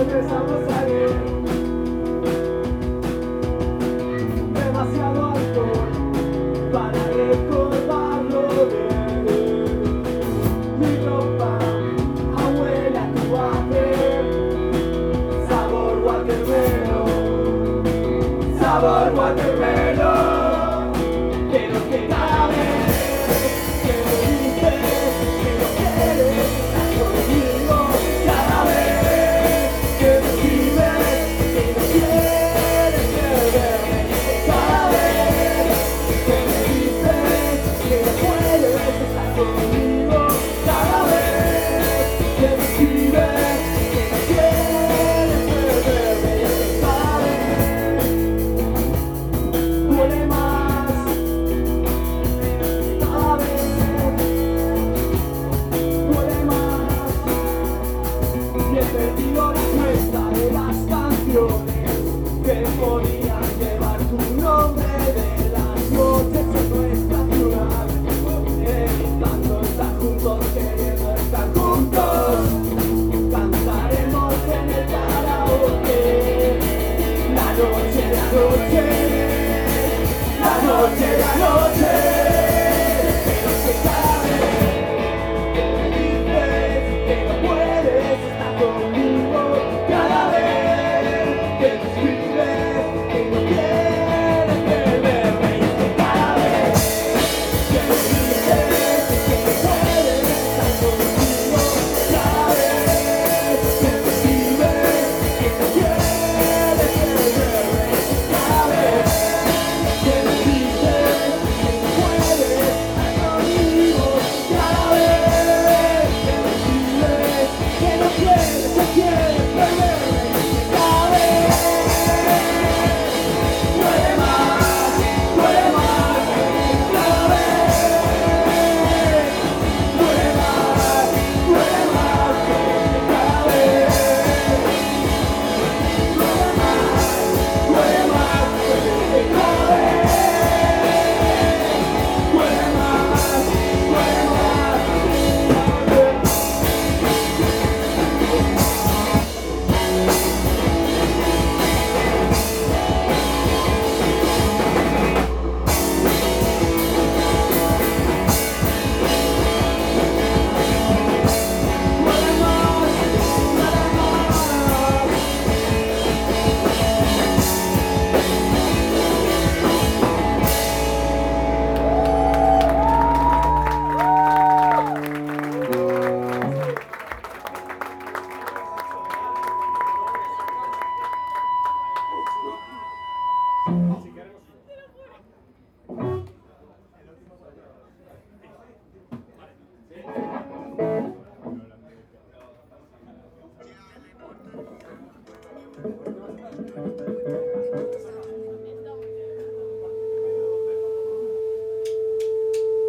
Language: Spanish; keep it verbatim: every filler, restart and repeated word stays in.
regresamos a ir. Demasiado alcohol para recordarlo bien. Mi ropa huele a tu water, sabor watermelon, sabor watermelon. Quiero que cada vez que me dices que no quieres estar conmigo, cada vez que me escribes que no quieres perderme, cada vez que me dices que no puedes estar conmigo, cada vez que me escribes que no quieres perderme, y es que cada vez duele más, cada vez duele más. Y he perdido la cuenta de las canciones que podían llevar tu nombre, de las noches en nuestra ciudad, evitando estar juntos, queriendo estar juntos. Cantaremos en el karaoke la noche, la noche.